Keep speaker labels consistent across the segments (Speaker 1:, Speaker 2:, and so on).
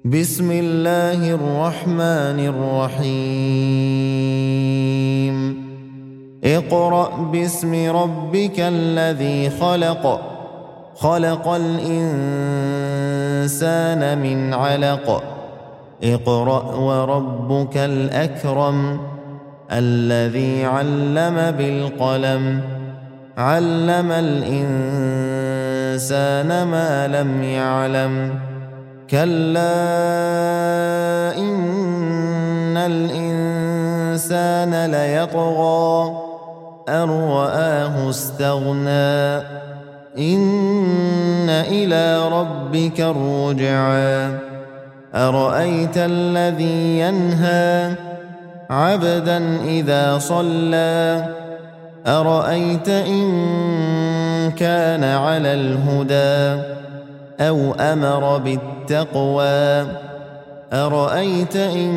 Speaker 1: بسم الله الرحمن الرحيم اقرأ باسم ربك الذي خلق خلق الإنسان من علق اقرأ وربك الأكرم الذي علم بالقلم علم الإنسان ما لم يعلم كلا إن الإنسان ليطغى أن رآه استغنى إن إلى ربك الرجعى أرأيت الذي ينهى عبدا إذا صلى أرأيت إن كان على الهدى أو أمر بالتقوى أرأيت إن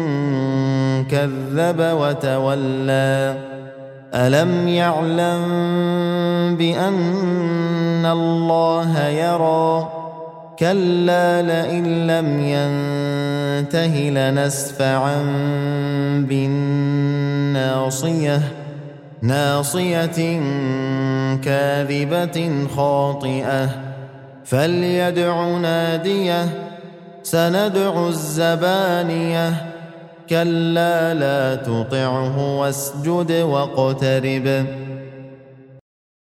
Speaker 1: كذب وتولى ألم يعلم بأن الله يرى كلا لئن لم ينته لنسفعا بالناصية ناصية كاذبة خاطئة فليدع ناديه سندع الزبانية كلا لا تطعه واسجد واقترب